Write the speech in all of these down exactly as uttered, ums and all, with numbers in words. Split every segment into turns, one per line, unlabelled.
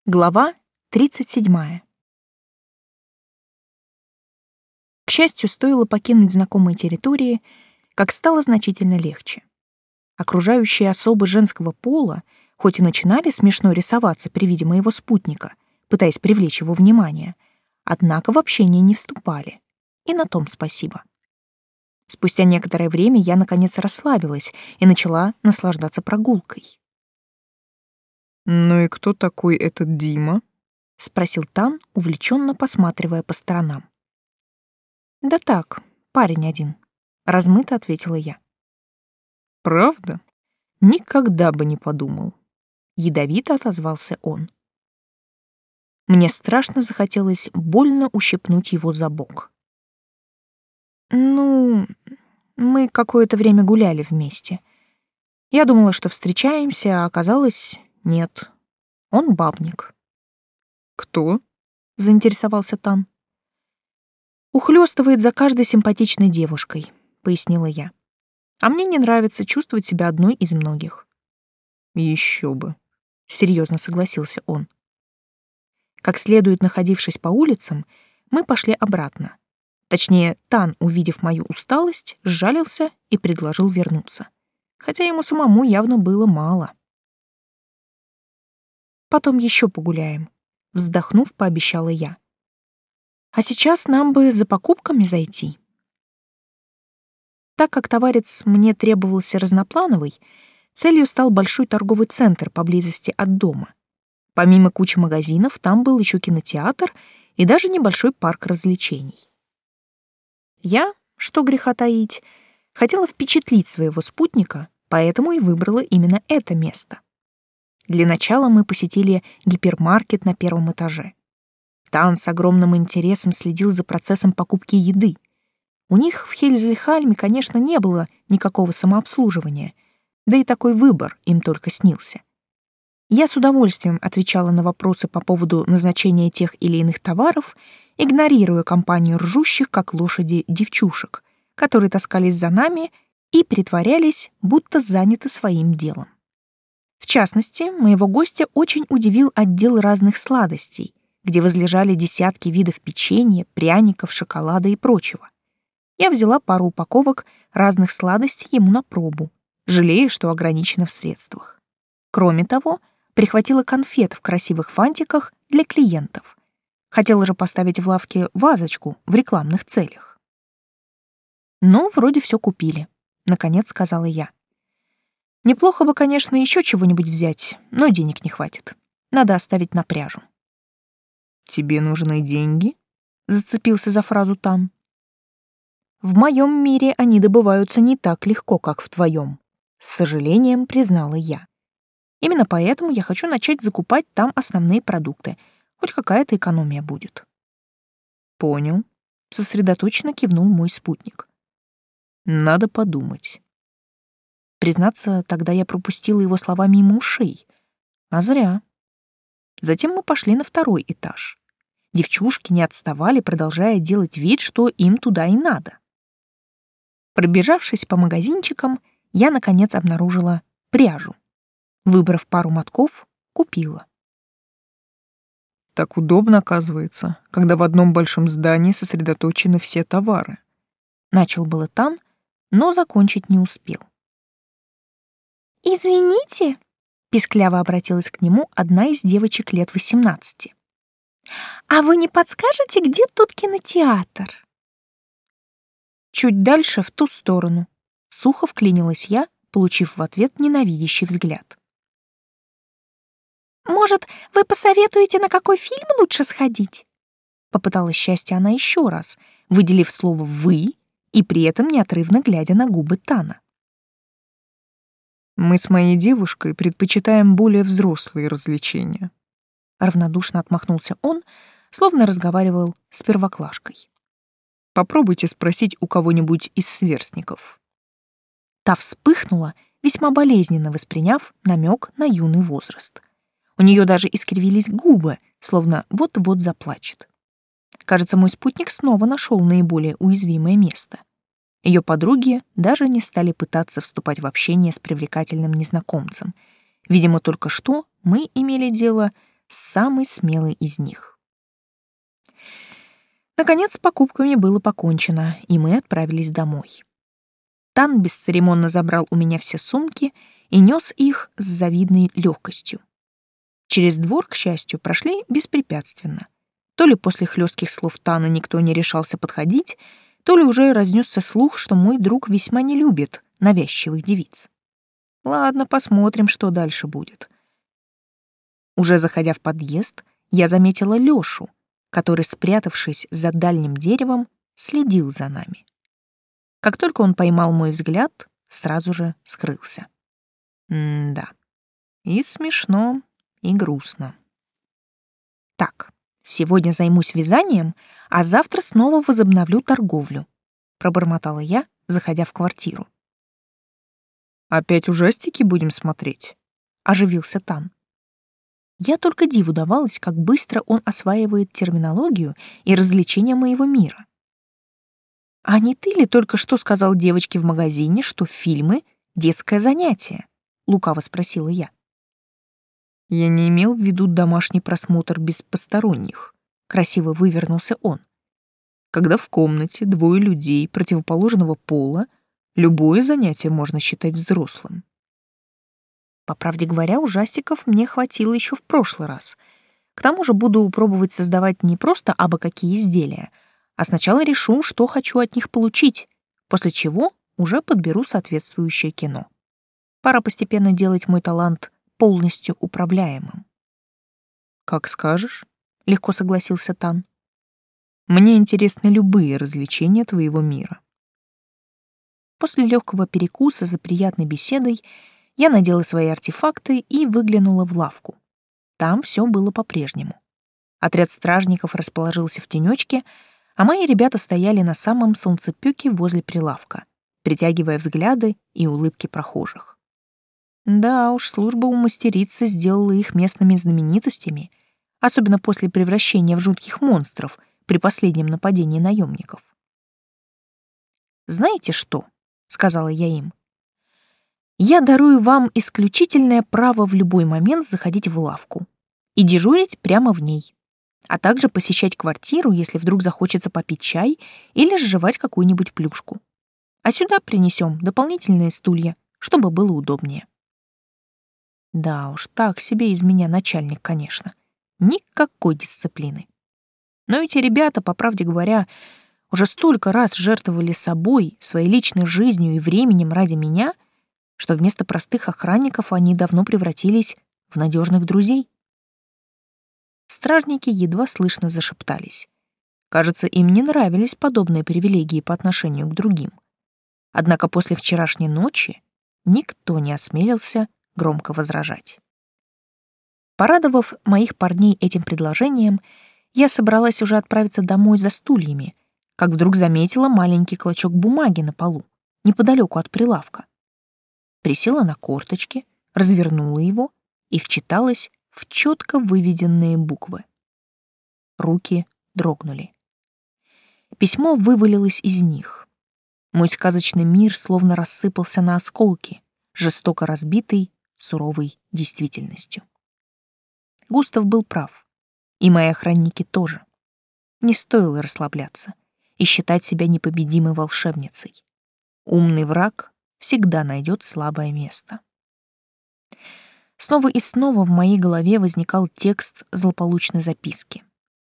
Глава тридцать седьмая. К счастью, стоило покинуть знакомые территории, как стало значительно легче. Окружающие особы женского пола, хоть и начинали смешно рисоваться при виде моего спутника, пытаясь привлечь его внимание, однако в общение не вступали. И на том спасибо. Спустя некоторое время я, наконец, расслабилась и начала наслаждаться прогулкой.
«Ну и кто такой этот Дима?»
— спросил Тан, увлеченно посматривая по сторонам. «Да так, парень один», — размыто ответила я.
«Правда? Никогда бы не подумал»,
— ядовито отозвался он. Мне страшно захотелось больно ущипнуть его за бок. «Ну, мы какое-то время гуляли вместе. Я думала, что встречаемся, а оказалось, нет. Он бабник».
«Кто?»
— заинтересовался Тан. «Ухлёстывает за каждой симпатичной девушкой», — пояснила я. «А мне не нравится чувствовать себя одной из многих».
«Еще бы»,
— серьезно согласился он. Как следует находившись по улицам, мы пошли обратно. Точнее, Тан, увидев мою усталость, сжалился и предложил вернуться. Хотя ему самому явно было мало. «Потом еще погуляем», — вздохнув, пообещала я. «А сейчас нам бы за покупками зайти». Так как товарец мне требовался разноплановый, целью стал большой торговый центр поблизости от дома. Помимо кучи магазинов, там был еще кинотеатр и даже небольшой парк развлечений. Я, что греха таить, хотела впечатлить своего спутника, поэтому и выбрала именно это место. Для начала мы посетили гипермаркет на первом этаже. Тан с огромным интересом следил за процессом покупки еды. У них в Хельзельхальме, конечно, не было никакого самообслуживания, да и такой выбор им только снился. Я с удовольствием отвечала на вопросы по поводу назначения тех или иных товаров, игнорируя компанию ржущих, как лошади, девчушек, которые таскались за нами и притворялись, будто заняты своим делом. В частности, моего гостя очень удивил отдел разных сладостей, где возлежали десятки видов печенья, пряников, шоколада и прочего. Я взяла пару упаковок разных сладостей ему на пробу, жалея, что ограничена в средствах. Кроме того, прихватила конфет в красивых фантиках для клиентов. Хотела же поставить в лавке вазочку в рекламных целях. «Ну, вроде все купили», — наконец сказала я. «Неплохо бы, конечно, еще чего-нибудь взять, но денег не хватит. Надо оставить на пряжу».
«Тебе нужны деньги?» — зацепился за фразу Тан.
«В моем мире они добываются не так легко, как в твоем», — с сожалением признала я. «Именно поэтому я хочу начать закупать там основные продукты. Хоть какая-то экономия будет».
«Понял»,
— сосредоточенно кивнул мой спутник.
«Надо подумать».
Признаться, тогда я пропустила его слова мимо ушей. А зря. Затем мы пошли на второй этаж. Девчушки не отставали, продолжая делать вид, что им туда и надо. Пробежавшись по магазинчикам, я, наконец, обнаружила пряжу. Выбрав пару мотков, купила.
«Так удобно, оказывается, когда в одном большом здании сосредоточены все товары».
Начал было Тан, но закончить не успел. «Извините», — пискляво обратилась к нему одна из девочек лет восемнадцати. «А вы не подскажете, где тут кинотеатр?» Чуть дальше, в ту сторону. Сухо вклинилась я, получив в ответ ненавидящий взгляд. «Может, вы посоветуете, на какой фильм лучше сходить?» Попыталась счастье она еще раз, выделив слово «вы» и при этом неотрывно глядя на губы Тана.
«Мы с моей девушкой предпочитаем более взрослые развлечения»,
— равнодушно отмахнулся он, словно разговаривал с первоклашкой.
«Попробуйте спросить у кого-нибудь из сверстников».
Та вспыхнула, весьма болезненно восприняв намек на юный возраст. У нее даже искривились губы, словно вот-вот заплачет. Кажется, мой спутник снова нашел наиболее уязвимое место. Ее подруги даже не стали пытаться вступать в общение с привлекательным незнакомцем. Видимо, только что мы имели дело самый смелый из них. Наконец, с покупками было покончено, и мы отправились домой. Тан бесцеремонно забрал у меня все сумки и нес их с завидной легкостью. Через двор, к счастью, прошли беспрепятственно. То ли после хлестких слов Тана никто не решался подходить, то ли уже разнесся слух, что мой друг весьма не любит навязчивых девиц. Ладно, посмотрим, что дальше будет. Уже заходя в подъезд, я заметила Лёшу, который, спрятавшись за дальним деревом, следил за нами. Как только он поймал мой взгляд, сразу же скрылся. М-да. И смешно, и грустно. Так, сегодня займусь вязанием, а завтра снова возобновлю торговлю, пробормотала я, заходя в квартиру.
Опять ужастики будем смотреть?
Оживился Тан. Я только диву давалась, как быстро он осваивает терминологию и развлечения моего мира. А не ты ли только что сказал девочке в магазине, что фильмы — детское занятие? Лукаво спросила я.
Я не имел в виду домашний просмотр без посторонних.
Красиво вывернулся он.
Когда в комнате двое людей противоположного пола, любое занятие можно считать взрослым.
По правде говоря, ужастиков мне хватило еще в прошлый раз. К тому же буду пробовать создавать не просто абы какие изделия, а сначала решу, что хочу от них получить, после чего уже подберу соответствующее кино. Пора постепенно делать мой талант полностью управляемым.
«Как скажешь»,
— легко согласился Тан.
«Мне интересны любые развлечения твоего мира».
После легкого перекуса за приятной беседой я надела свои артефакты и выглянула в лавку. Там все было по-прежнему. Отряд стражников расположился в тенечке, а мои ребята стояли на самом солнцепёке возле прилавка, притягивая взгляды и улыбки прохожих. Да уж, служба у мастерицы сделала их местными знаменитостями, особенно после превращения в жутких монстров при последнем нападении наемников. «Знаете что?» — сказала я им. «Я дарую вам исключительное право в любой момент заходить в лавку и дежурить прямо в ней, а также посещать квартиру, если вдруг захочется попить чай или сживать какую-нибудь плюшку. А сюда принесем дополнительные стулья, чтобы было удобнее». Да уж, так себе из меня начальник, конечно. Никакой дисциплины. Но эти ребята, по правде говоря, уже столько раз жертвовали собой, своей личной жизнью и временем ради меня, что вместо простых охранников они давно превратились в надежных друзей. Стражники едва слышно зашептались. Кажется, им не нравились подобные привилегии по отношению к другим. Однако после вчерашней ночи никто не осмелился громко возражать. Порадовав моих парней этим предложением, я собралась уже отправиться домой за стульями, как вдруг заметила маленький клочок бумаги на полу, неподалеку от прилавка. Присела на корточки, развернула его и вчиталась в четко выведенные буквы. Руки дрогнули. Письмо вывалилось из них. Мой сказочный мир словно рассыпался на осколки, жестоко разбитый суровой действительностью. Густав был прав, и мои охранники тоже. Не стоило расслабляться и считать себя непобедимой волшебницей. Умный враг всегда найдет слабое место. Снова и снова в моей голове возникал текст злополучной записки.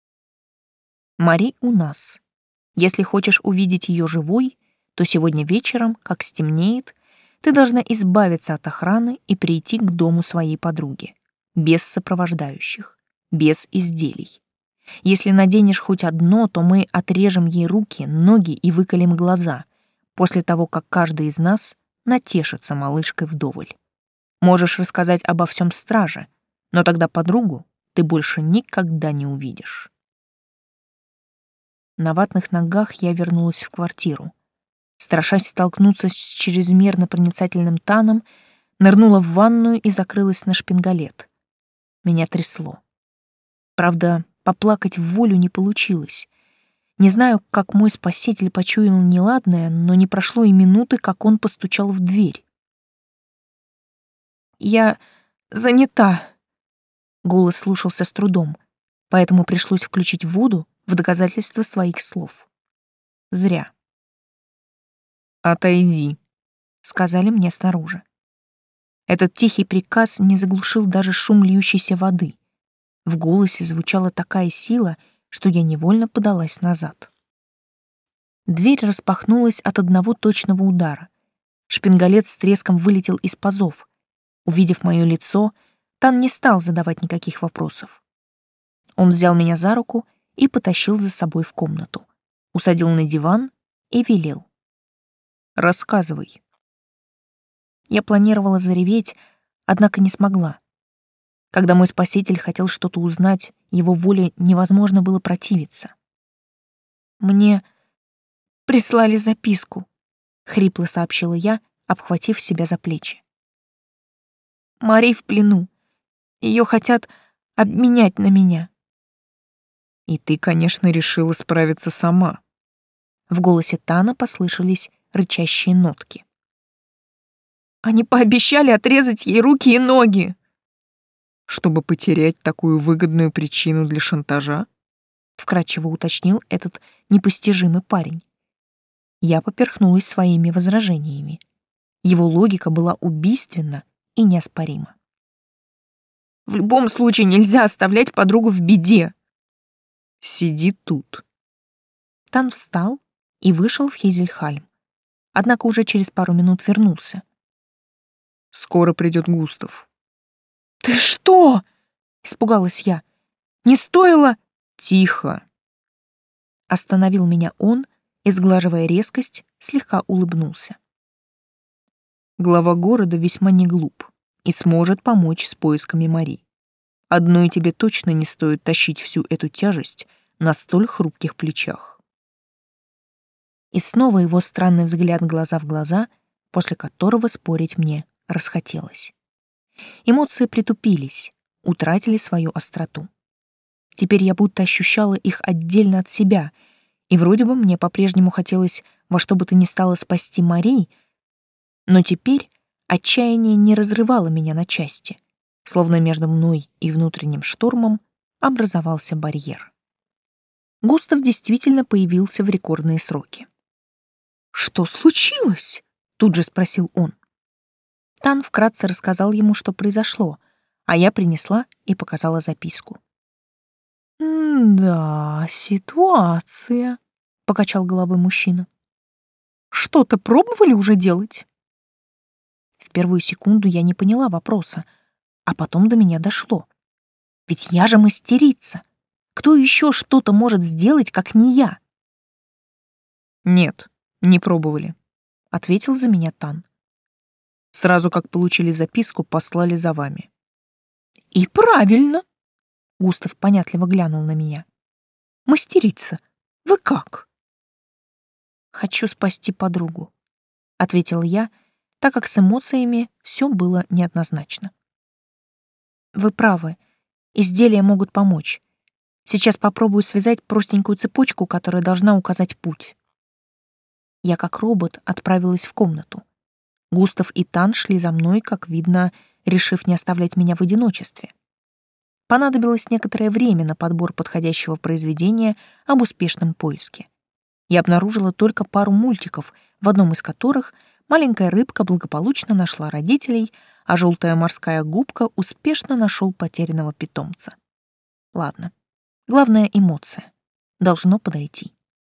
«Мари у нас. Если хочешь увидеть ее живой, то сегодня вечером, как стемнеет, ты должна избавиться от охраны и прийти к дому своей подруги, без сопровождающих, без изделий. Если наденешь хоть одно, то мы отрежем ей руки, ноги и выколем глаза, после того, как каждый из нас натешится малышкой вдоволь. Можешь рассказать обо всем страже, но тогда подругу ты больше никогда не увидишь». На ватных ногах я вернулась в квартиру. Страшась столкнуться с чрезмерно проницательным Таном, нырнула в ванную и закрылась на шпингалет. Меня трясло. Правда, поплакать в волю не получилось. Не знаю, как мой спаситель почуял неладное, но не прошло и минуты, как он постучал в дверь. «Я занята», Голос слушался с трудом, поэтому пришлось включить воду в доказательство своих слов. Зря.
«Отойди»,
— сказали мне снаружи. Этот тихий приказ не заглушил даже шум льющейся воды. В голосе звучала такая сила, что я невольно подалась назад. Дверь распахнулась от одного точного удара. Шпингалет с треском вылетел из пазов. Увидев мое лицо, Тан не стал задавать никаких вопросов. Он взял меня за руку и потащил за собой в комнату, усадил на диван и велел: «Рассказывай». Я планировала зареветь, однако не смогла. Когда мой спаситель хотел что-то узнать, его воле невозможно было противиться. «Мне прислали записку», — хрипло сообщила я, обхватив себя за плечи. «Мари в плену. Ее хотят обменять на меня».
«И ты, конечно, решила справиться сама».
В голосе Тана послышались рычащие нотки. «Они пообещали отрезать ей руки и ноги».
«Чтобы потерять такую выгодную причину для шантажа?»
— вкратчиво уточнил этот непостижимый парень. Я поперхнулась своими возражениями. Его логика была убийственна и неоспорима. «В любом случае нельзя оставлять подругу в беде».
«Сиди тут».
Тан встал и вышел в Хейзельхальм. Однако уже через пару минут вернулся.
«Скоро придет Густав».
«Ты что?» — испугалась я. «Не стоило...»
«Тихо!»
Остановил меня он и, сглаживая резкость, слегка улыбнулся.
«Глава города весьма не глуп и сможет помочь с поисками Мари. Одной тебе точно не стоит тащить всю эту тяжесть на столь хрупких плечах».
И снова его странный взгляд глаза в глаза, после которого спорить мне расхотелось. Эмоции притупились, утратили свою остроту. Теперь я будто ощущала их отдельно от себя, и вроде бы мне по-прежнему хотелось во что бы то ни стало спасти Мари, но теперь отчаяние не разрывало меня на части, словно между мной и внутренним штормом образовался барьер. Густав действительно появился в рекордные сроки. «Что случилось?» — тут же спросил он. Тан вкратце рассказал ему, что произошло, а я принесла и показала записку. «Да, ситуация», — покачал головой мужчина. «Что-то пробовали уже делать?» В первую секунду я не поняла вопроса, а потом до меня дошло. Ведь я же мастерица. Кто еще что-то может сделать, как не я?
«Нет, не пробовали», —
ответил за меня Тан.
«Сразу как получили записку, послали за вами».
«И правильно!» — Густав понятливо глянул на меня. «Мастерица, вы как?» «Хочу спасти подругу», — ответила я, так как с эмоциями все было неоднозначно. «Вы правы, изделия могут помочь. Сейчас попробую связать простенькую цепочку, которая должна указать путь». Я как робот отправилась в комнату. Густав и Тан шли за мной, как видно, решив не оставлять меня в одиночестве. Понадобилось некоторое время на подбор подходящего произведения об успешном поиске. Я обнаружила только пару мультиков, в одном из которых маленькая рыбка благополучно нашла родителей, а желтая морская губка успешно нашел потерянного питомца. Ладно, главное — эмоция. Должно подойти.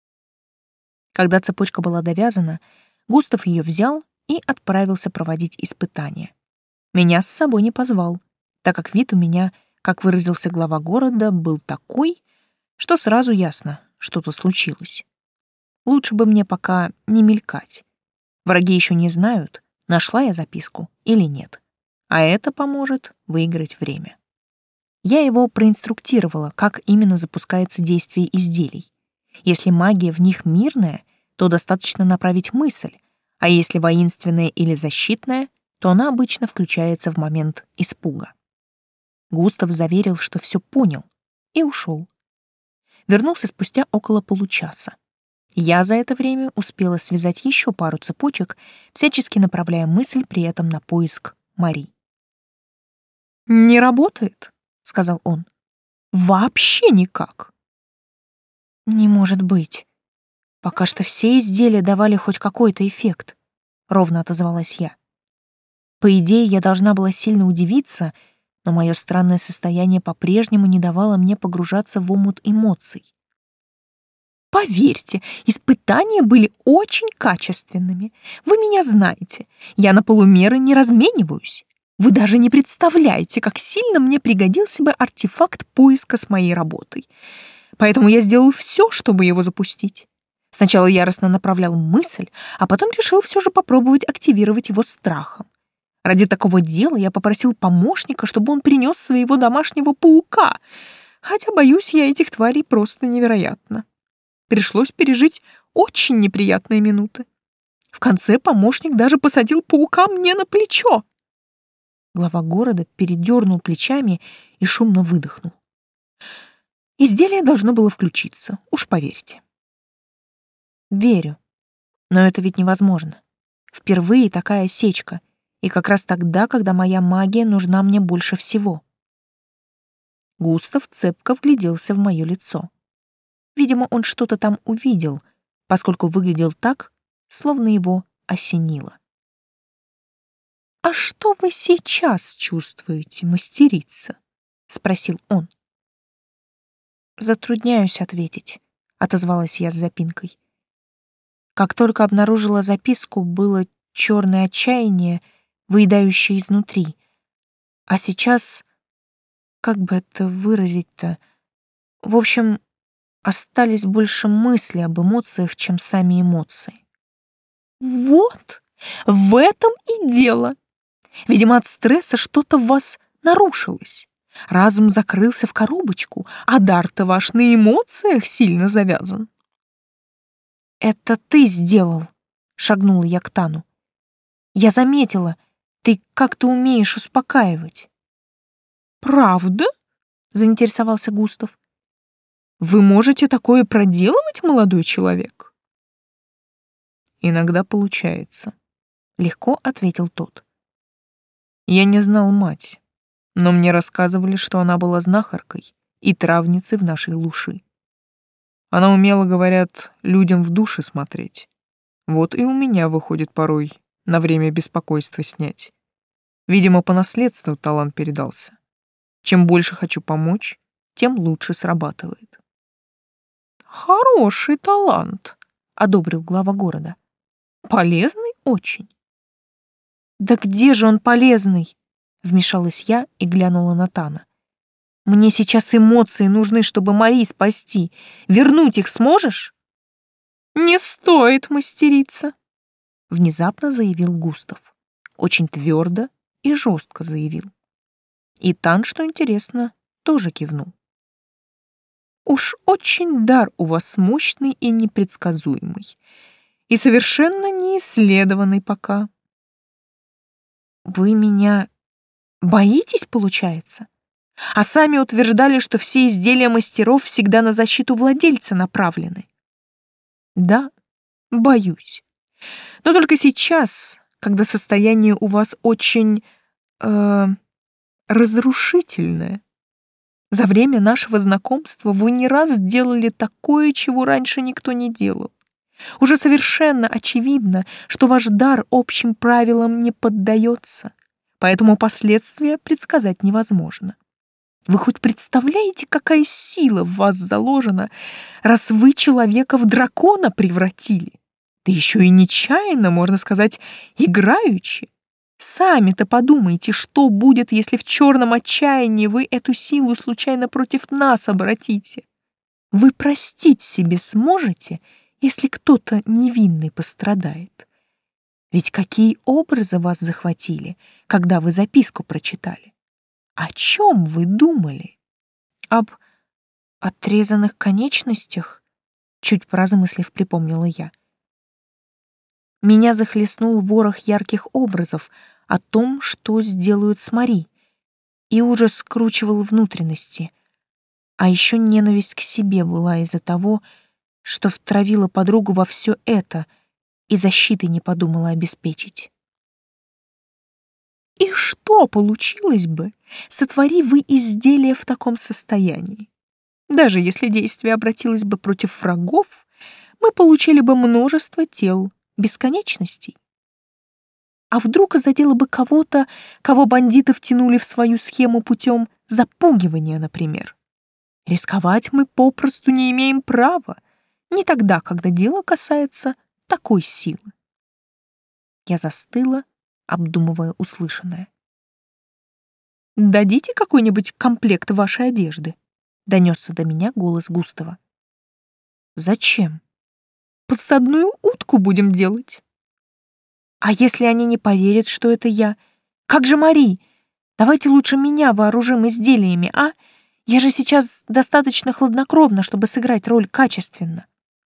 Когда цепочка была довязана, Густав ее взял и отправился проводить испытания. Меня с собой не позвал, так как вид у меня, как выразился глава города, был такой, что сразу ясно, что-то случилось. Лучше бы мне пока не мелькать. Враги еще не знают, нашла я записку или нет, а это поможет выиграть время. Я его проинструктировала, как именно запускается действие изделий. Если магия в них мирная, то достаточно направить мысль, а если воинственная или защитная, то она обычно включается в момент испуга. Густав заверил, что все понял, и ушел. Вернулся спустя около получаса. Я за это время успела связать еще пару цепочек, всячески направляя мысль при этом на поиск Мари. «Не работает?» сказал он. «Вообще никак». «Не может быть. Пока что все изделия давали хоть какой-то эффект», — ровно отозвалась я. По идее, я должна была сильно удивиться, но мое странное состояние по-прежнему не давало мне погружаться в омут эмоций. «Поверьте, испытания были очень качественными. Вы меня знаете. Я на полумеры не размениваюсь. Вы даже не представляете, как сильно мне пригодился бы артефакт поиска с моей работой. Поэтому я сделал все, чтобы его запустить. Сначала яростно направлял мысль, а потом решил все же попробовать активировать его страхом. Ради такого дела я попросил помощника, чтобы он принес своего домашнего паука, хотя, боюсь, я этих тварей просто невероятно. Пришлось пережить очень неприятные минуты. В конце помощник даже посадил паука мне на плечо. Глава города передернул плечами и шумно выдохнул. Изделие должно было включиться, уж поверьте. Верю, но это ведь невозможно. Впервые такая осечка, и как раз тогда, когда моя магия нужна мне больше всего. Густав цепко вгляделся в мое лицо. Видимо, он что-то там увидел, поскольку выглядел так, словно его осенило. «А что вы сейчас чувствуете, мастерица?» — спросил он. «Затрудняюсь ответить», — отозвалась я с запинкой. Как только обнаружила записку, было черное отчаяние, выедающее изнутри. А сейчас, как бы это выразить-то, в общем, остались больше мысли об эмоциях, чем сами эмоции. «Вот, в этом и дело. Видимо, от стресса что-то в вас нарушилось. Разум закрылся в коробочку, а дар-то ваш на эмоциях сильно завязан». «Это ты сделал», — шагнула я к Тану. «Я заметила, ты как-то умеешь успокаивать». «Правда?» — заинтересовался Густав. «Вы можете такое проделывать, молодой человек?»
«Иногда получается», — легко ответил тот. «Я не знал мать, но мне рассказывали, что она была знахаркой и травницей в нашей глуши. Она умела, говорят, людям в души смотреть. Вот и у меня выходит порой на время беспокойства снять. Видимо, по наследству талант передался. Чем больше хочу помочь, тем лучше срабатывает».
«Хороший талант», — одобрил глава города. «Полезный очень». «Да где же он полезный?» — вмешалась я и глянула на Тана. «Мне сейчас эмоции нужны, чтобы Мари спасти. Вернуть их сможешь?» «Не стоит мастерица», — внезапно заявил Густав. Очень твердо и жестко заявил. И Тан, что интересно, тоже кивнул. «Уж очень дар у вас мощный и непредсказуемый, и совершенно не исследованный пока». «Вы меня боитесь, получается? А сами утверждали, что все изделия мастеров всегда на защиту владельца направлены». «Да, боюсь. Но только сейчас, когда состояние у вас очень... Э, разрушительное. За время нашего знакомства вы не раз сделали такое, чего раньше никто не делал. Уже совершенно очевидно, что ваш дар общим правилам не поддается, поэтому последствия предсказать невозможно. Вы хоть представляете, какая сила в вас заложена, раз вы человека в дракона превратили? Да еще и нечаянно, можно сказать, играючи. Сами-то подумайте, что будет, если в черном отчаянии вы эту силу случайно против нас обратите. Вы простить себе сможете, если кто-то невинный пострадает? Ведь какие образы вас захватили, когда вы записку прочитали? О чем вы думали? Об отрезанных конечностях? Чуть поразмыслив, припомнила я. Меня захлестнул ворох ярких образов о том, что сделают с Мари, и ужас скручивал внутренности. А еще ненависть к себе была из-за того, что втравила подругу во все это и защиты не подумала обеспечить. И что получилось бы, сотвори вы изделие в таком состоянии? Даже если действие обратилось бы против врагов, мы получили бы множество тел, бесконечностей. А вдруг задело бы кого-то, кого бандиты втянули в свою схему путем запугивания, например? Рисковать мы попросту не имеем права, не тогда, когда дело касается такой силы. Я застыла, обдумывая услышанное. «Дадите какой-нибудь комплект вашей одежды?» — донесся до меня голос Густава. «Зачем? Подсадную утку будем делать. А если они не поверят, что это я? Как же Мари? Давайте лучше меня вооружим изделиями, а? Я же сейчас достаточно хладнокровна, чтобы сыграть роль качественно».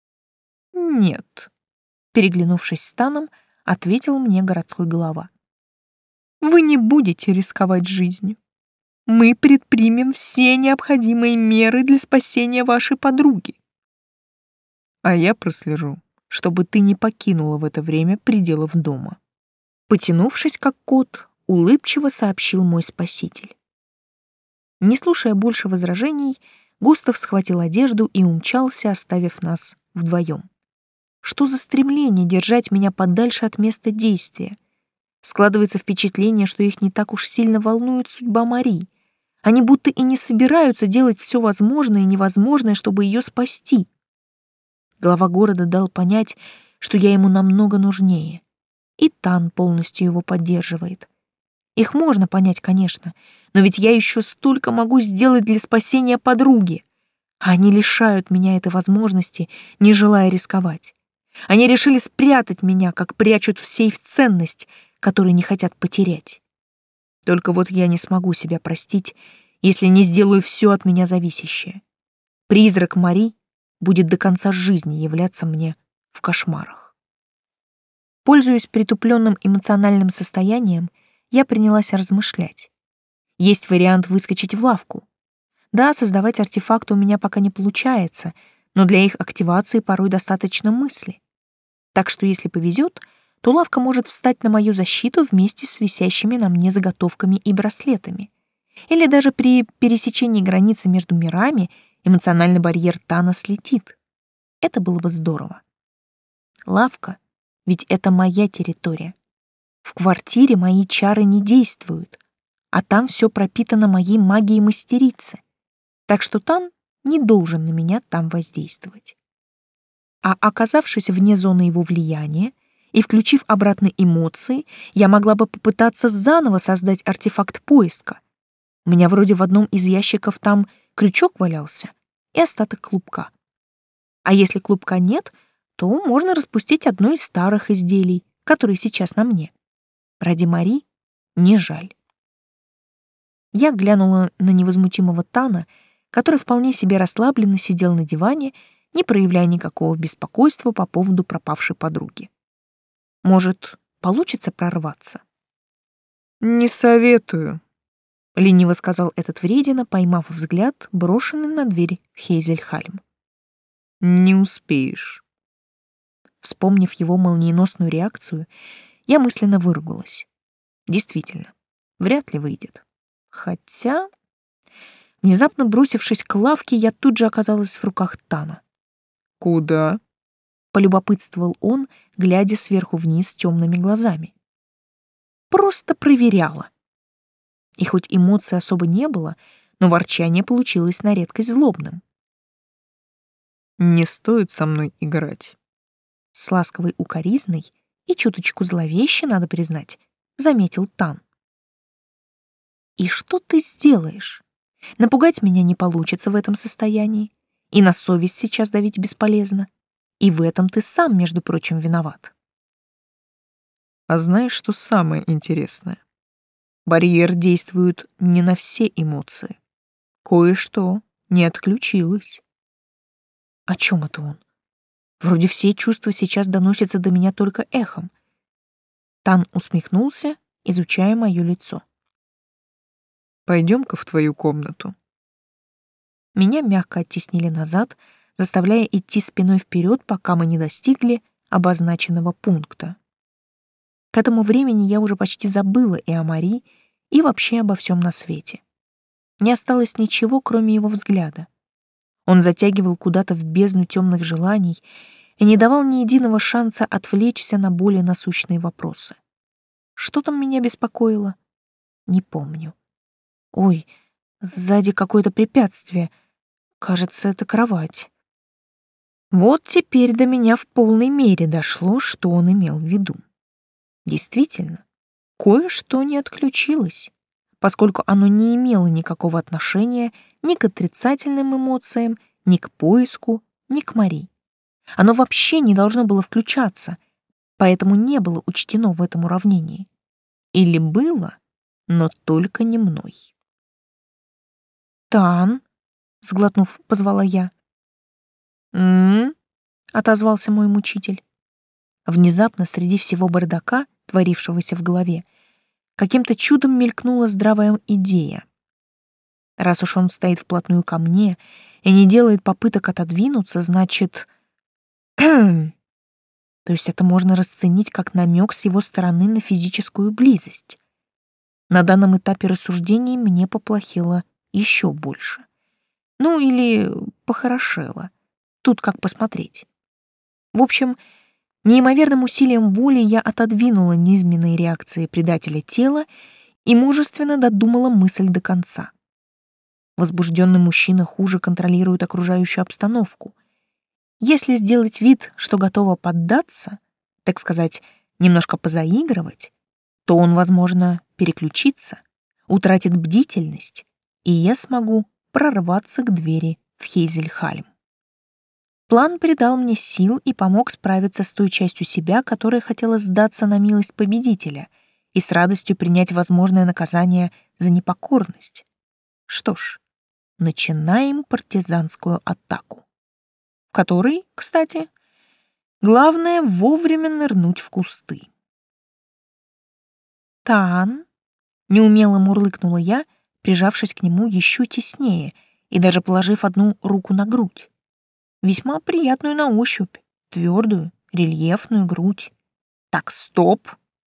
«Нет», — переглянувшись с Таном, ответил мне городской голова. «Вы не будете рисковать жизнью. Мы предпримем все необходимые меры для спасения вашей подруги. А я прослежу, чтобы ты не покинула в это время пределов дома». Потянувшись как кот, улыбчиво сообщил мой спаситель. Не слушая больше возражений, Густав схватил одежду и умчался, оставив нас вдвоем. Что за стремление держать меня подальше от места действия? Складывается впечатление, что их не так уж сильно волнует судьба Мари. Они будто и не собираются делать все возможное и невозможное, чтобы ее спасти. Глава города дал понять, что я ему намного нужнее. И Тан полностью его поддерживает. Их можно понять, конечно, но ведь я еще столько могу сделать для спасения подруги. А они лишают меня этой возможности, не желая рисковать. Они решили спрятать меня, как прячут в сейф ценность, которую не хотят потерять. Только вот я не смогу себя простить, если не сделаю все от меня зависящее. Призрак Мари будет до конца жизни являться мне в кошмарах. Пользуясь притупленным эмоциональным состоянием, я принялась размышлять. Есть вариант выскочить в лавку. Да, создавать артефакты у меня пока не получается, но для их активации порой достаточно мысли. Так что, если повезет, то лавка может встать на мою защиту вместе с висящими на мне заготовками и браслетами. Или даже при пересечении границы между мирами эмоциональный барьер Тана слетит. Это было бы здорово. Лавка, ведь это моя территория. В квартире мои чары не действуют, а там все пропитано моей магией мастерицы. Так что Тан не должен на меня там воздействовать. А оказавшись вне зоны его влияния и включив обратно эмоции, я могла бы попытаться заново создать артефакт поиска. У меня вроде в одном из ящиков там крючок валялся и остаток клубка. А если клубка нет, то можно распустить одно из старых изделий, которые сейчас на мне. Ради Мари не жаль. Я глянула на невозмутимого Тана, который вполне себе расслабленно сидел на диване, не проявляя никакого беспокойства по поводу пропавшей подруги. Может, получится прорваться? «Не советую», — лениво сказал этот вредина, поймав взгляд, брошенный на дверь Хейзельхальм. «Не успеешь». Вспомнив его молниеносную реакцию, я мысленно выругалась. Действительно, вряд ли выйдет. Хотя, внезапно бросившись к лавке, я тут же оказалась в руках Тана. «Куда?» — полюбопытствовал он, глядя сверху вниз темными глазами. «Просто проверяла». И хоть эмоций особо не было, но ворчание получилось на редкость злобным.
«Не стоит со мной играть».
С ласковой укоризной и чуточку зловеще, надо признать, заметил Тан. «И что ты сделаешь? Напугать меня не получится в этом состоянии, и на совесть сейчас давить бесполезно, и в этом ты сам, между прочим, виноват».
А знаешь, что самое интересное? Барьер действует не на все эмоции. Кое-что не отключилось.
О чем это он? Вроде все чувства сейчас доносятся до меня только эхом. Тан усмехнулся, изучая мое лицо.
Пойдем-ка в твою комнату.
Меня мягко оттеснили назад, заставляя идти спиной вперед, пока мы не достигли обозначенного пункта. К этому времени я уже почти забыла и о Мари, и вообще обо всем на свете. Не осталось ничего, кроме его взгляда. Он затягивал куда-то в бездну темных желаний и не давал ни единого шанса отвлечься на более насущные вопросы. Что там меня беспокоило? Не помню. Ой, сзади какое-то препятствие. Кажется, это кровать. Вот теперь до меня в полной мере дошло, что он имел в виду. Действительно, кое-что не отключилось, поскольку оно не имело никакого отношения ни к отрицательным эмоциям, ни к поиску, ни к Мари. Оно вообще не должно было включаться, поэтому не было учтено в этом уравнении. Или было, но только не мной. «Тан», — сглотнув, позвала я. «М-м-м», отозвался мой мучитель. Внезапно среди всего бардака, творившегося в голове, каким-то чудом мелькнула здравая идея. Раз уж он стоит вплотную ко мне и не делает попыток отодвинуться, значит... То есть это можно расценить как намек с его стороны на физическую близость. На данном этапе рассуждений мне поплохело еще больше. Ну или похорошело. Тут как посмотреть. В общем, неимоверным усилием воли я отодвинула низменные реакции предателя тела и мужественно додумала мысль до конца. Возбужденный мужчина хуже контролирует окружающую обстановку. Если сделать вид, что готова поддаться, так сказать, немножко позаигрывать, то он, возможно, переключится, утратит бдительность, и я смогу прорваться к двери в Хейзельхальм. План придал мне сил и помог справиться с той частью себя, которая хотела сдаться на милость победителя и с радостью принять возможное наказание за непокорность. Что ж, начинаем партизанскую атаку, в которой, кстати, главное вовремя нырнуть в кусты. «Тан», — неумело мурлыкнула я, прижавшись к нему еще теснее и даже положив одну руку на грудь. Весьма приятную на ощупь, твердую, рельефную грудь. Так, стоп.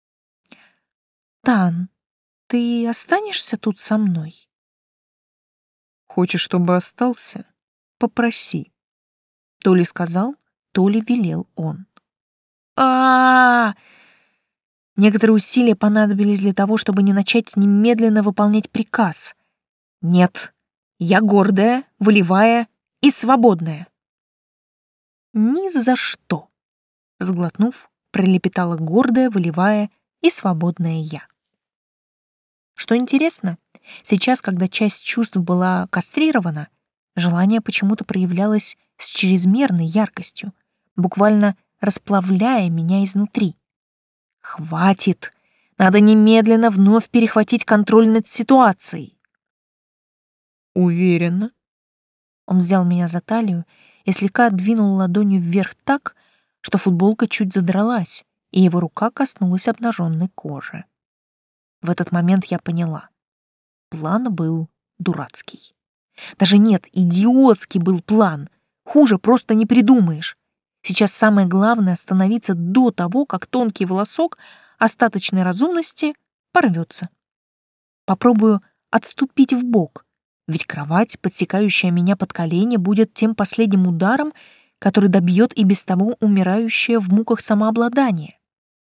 «Тан, ты останешься тут со мной?»
«Хочешь, чтобы остался? Попроси».
То ли сказал, то ли велел он. а, -а, -а! Некоторые усилия понадобились для того, чтобы не начать немедленно выполнять приказ. Нет, я гордая, волевая и свободная. «Ни за что!» — сглотнув, пролепетала гордая, волевая и свободная я. Что интересно, сейчас, когда часть чувств была кастрирована, желание почему-то проявлялось с чрезмерной яркостью, буквально расплавляя меня изнутри. «Хватит! Надо немедленно вновь перехватить контроль над ситуацией!»
«Уверена?»
Он взял меня за талию и слегка двинул ладонью вверх так, что футболка чуть задралась, и его рука коснулась обнаженной кожи. В этот момент я поняла. План был дурацкий. Даже нет, идиотский был план. Хуже просто не придумаешь. Сейчас самое главное — остановиться до того, как тонкий волосок остаточной разумности порвется. Попробую отступить вбок, ведь кровать, подсекающая меня под колени, будет тем последним ударом, который добьет и без того умирающее в муках самообладание.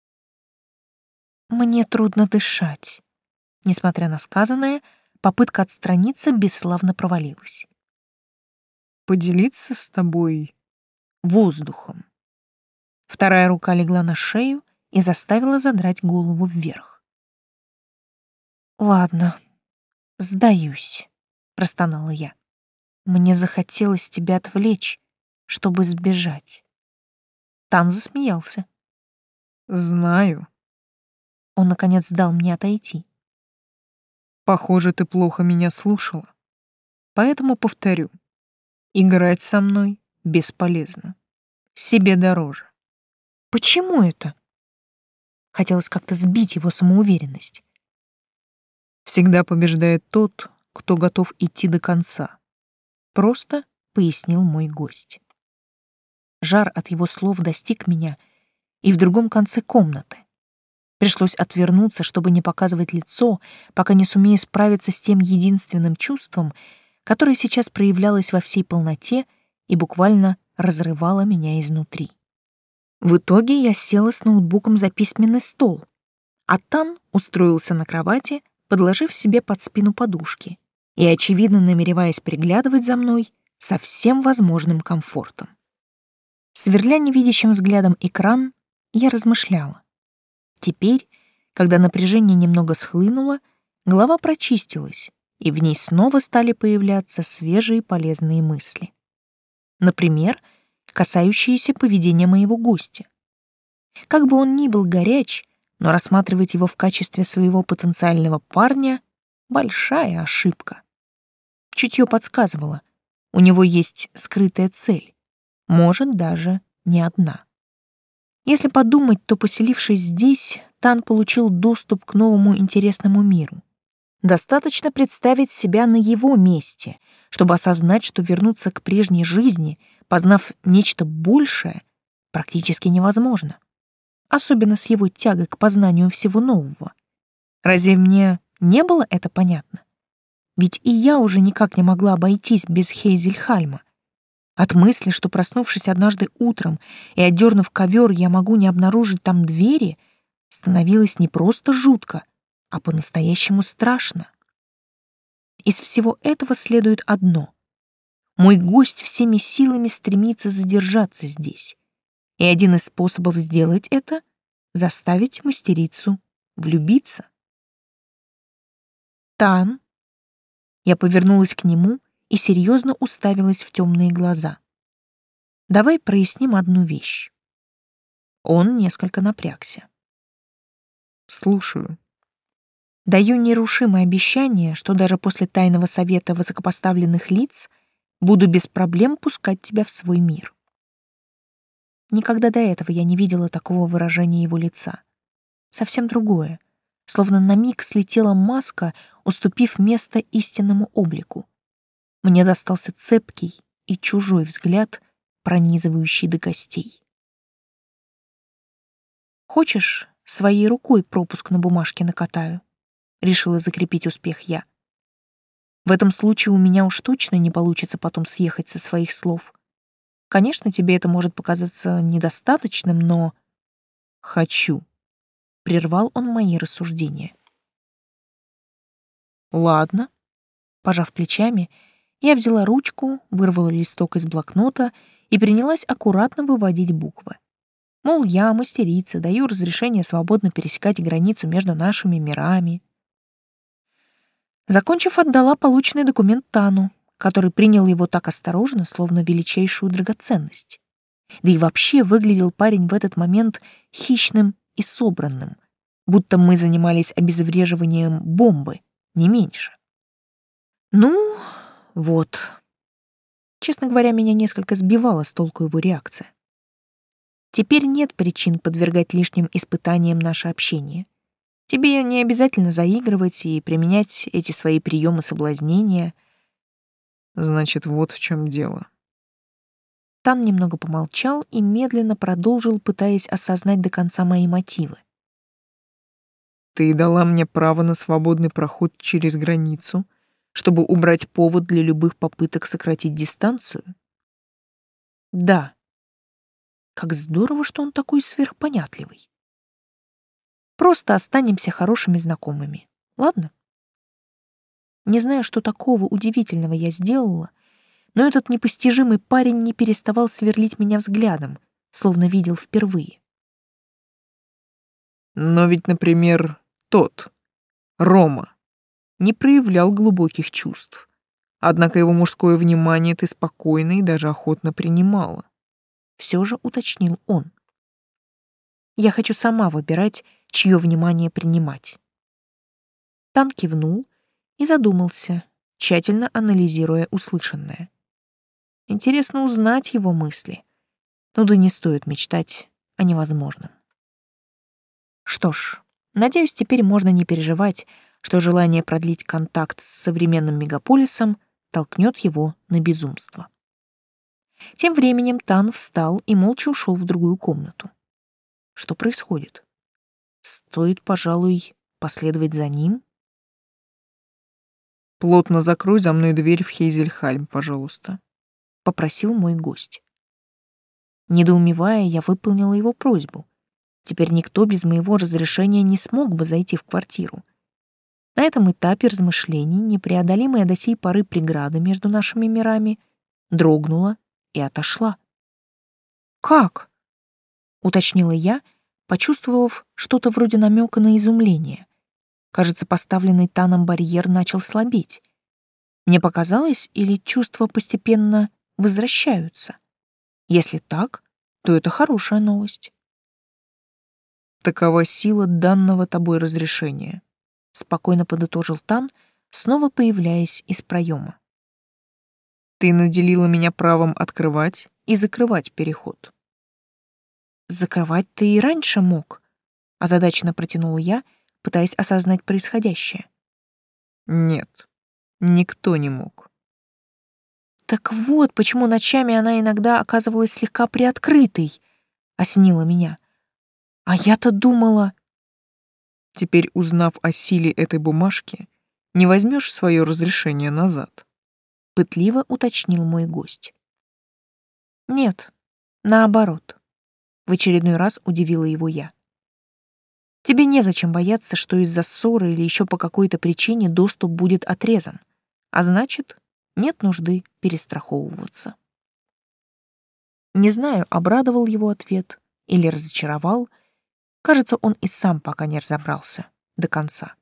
Мне трудно дышать. Несмотря на сказанное, попытка отстраниться бесславно провалилась.
«Поделиться с тобой
Воздухом». Вторая рука легла на шею и заставила задрать голову вверх. «Ладно, сдаюсь», — простонала я. «Мне захотелось тебя отвлечь, чтобы сбежать». Тан засмеялся.
«Знаю».
Он, наконец, дал мне отойти.
«Похоже, ты плохо меня слушала. Поэтому повторю. Играть со мной бесполезно. Себе дороже».
«Почему это?» Хотелось как-то сбить его самоуверенность.
«Всегда побеждает тот, кто готов идти до конца», — просто пояснил мой гость. Жар от его слов достиг меня и в другом конце комнаты.
Пришлось отвернуться, чтобы не показывать лицо, пока не сумею справиться с тем единственным чувством, которое сейчас проявлялось во всей полноте и буквально разрывало меня изнутри. В итоге я села с ноутбуком за письменный стол, а Тан устроился на кровати, подложив себе под спину подушки и, очевидно, намереваясь приглядывать за мной со всем возможным комфортом. Сверля невидящим взглядом экран, я размышляла. Теперь, когда напряжение немного схлынуло, голова прочистилась, и в ней снова стали появляться свежие полезные мысли. Например, касающиеся поведения моего гостя. Как бы он ни был горяч, но рассматривать его в качестве своего потенциального парня — большая ошибка. Чутье подсказывало, у него есть скрытая цель, может, даже не одна. Если подумать, то, поселившись здесь, Тан получил доступ к новому интересному миру. Достаточно представить себя на его месте, чтобы осознать, что вернуться к прежней жизни, познав нечто большее, практически невозможно. Особенно с его тягой к познанию всего нового. Разве мне не было это понятно? Ведь и я уже никак не могла обойтись без Хейзельхальма. От мысли, что, проснувшись однажды утром и отдернув ковер, я могу не обнаружить там двери, становилось не просто жутко, а по-настоящему страшно. Из всего этого следует одно. Мой гость всеми силами стремится задержаться здесь. И один из способов сделать это — заставить мастерицу влюбиться. «Тан?» Я повернулась к нему и серьезно уставилась в темные глаза. «Давай проясним одну вещь». Он несколько напрягся.
«Слушаю».
Даю нерушимое обещание, что даже после тайного совета высокопоставленных лиц буду без проблем пускать тебя в свой мир. Никогда до этого я не видела такого выражения его лица. Совсем другое, словно на миг слетела маска, уступив место истинному облику. Мне достался цепкий и чужой взгляд, пронизывающий до костей. «Хочешь, своей рукой пропуск на бумажке накатаю?» — решила закрепить успех я. «В этом случае у меня уж точно не получится потом съехать со своих слов. Конечно, тебе это может показаться недостаточным, но...» «Хочу», — прервал он мои рассуждения. «Ладно». Пожав плечами, я взяла ручку, вырвала листок из блокнота и принялась аккуратно выводить буквы. Мол, я, мастерица, даю разрешение свободно пересекать границу между нашими мирами. Закончив, отдала полученный документ Тану, который принял его так осторожно, словно величайшую драгоценность. Да и вообще выглядел парень в этот момент хищным и собранным, будто мы занимались обезвреживанием бомбы, не меньше. Ну, вот. Честно говоря, меня несколько сбивала с толку его реакция. Теперь нет причин подвергать лишним испытаниям наше общение. Тебе не обязательно заигрывать и применять эти свои приемы соблазнения.
Значит, вот в чем дело.
Тан немного помолчал и медленно продолжил, пытаясь осознать до конца мои мотивы.
Ты дала мне право на свободный проход через границу, чтобы убрать повод для любых попыток сократить дистанцию?
Да. Как здорово, что он такой сверхпонятливый. Просто останемся хорошими знакомыми, ладно? Не знаю, что такого удивительного я сделала, но этот непостижимый парень не переставал сверлить меня взглядом, словно видел впервые.
Но ведь, например, тот, Рома, не проявлял глубоких чувств. Однако его мужское внимание ты спокойно и даже охотно принимала.
Все же уточнил он. Я хочу сама выбирать, чье внимание принимать. Тан кивнул и задумался, тщательно анализируя услышанное. Интересно узнать его мысли. Но да не стоит мечтать о невозможном. Что ж, надеюсь, теперь можно не переживать, что желание продлить контакт с современным мегаполисом толкнет его на безумство. Тем временем Тан встал и молча ушел в другую комнату. Что происходит? Стоит, пожалуй, последовать за ним?
«Плотно закрой за мной дверь в Хейзельхальм, пожалуйста»,
— попросил мой гость. Недоумевая, я выполнила его просьбу. Теперь никто без моего разрешения не смог бы зайти в квартиру. На этом этапе размышлений непреодолимая до сей поры преграда между нашими мирами дрогнула и отошла. «Как?» — уточнила я, почувствовав что-то вроде намека на изумление. Кажется, поставленный Таном барьер начал слабеть. Мне показалось, или чувства постепенно возвращаются? Если так, то это хорошая новость.
«Такова сила данного тобой разрешения», — спокойно подытожил Тан, снова появляясь из проема. «Ты наделила меня правом открывать и закрывать переход».
«Закрывать ты и раньше мог», — озадаченно протянула я, пытаясь осознать происходящее.
«Нет, никто не мог».
«Так вот, почему ночами она иногда оказывалась слегка приоткрытой», — осенила меня. «А я-то думала...»
«Теперь, узнав о силе этой бумажки, не возьмешь свое разрешение назад?»
— пытливо уточнил мой гость. «Нет, наоборот», — в очередной раз удивила его я. «Тебе незачем бояться, что из-за ссоры или еще по какой-то причине доступ будет отрезан, а значит, нет нужды перестраховываться». Не знаю, обрадовал его ответ или разочаровал. Кажется, он и сам пока не разобрался до конца.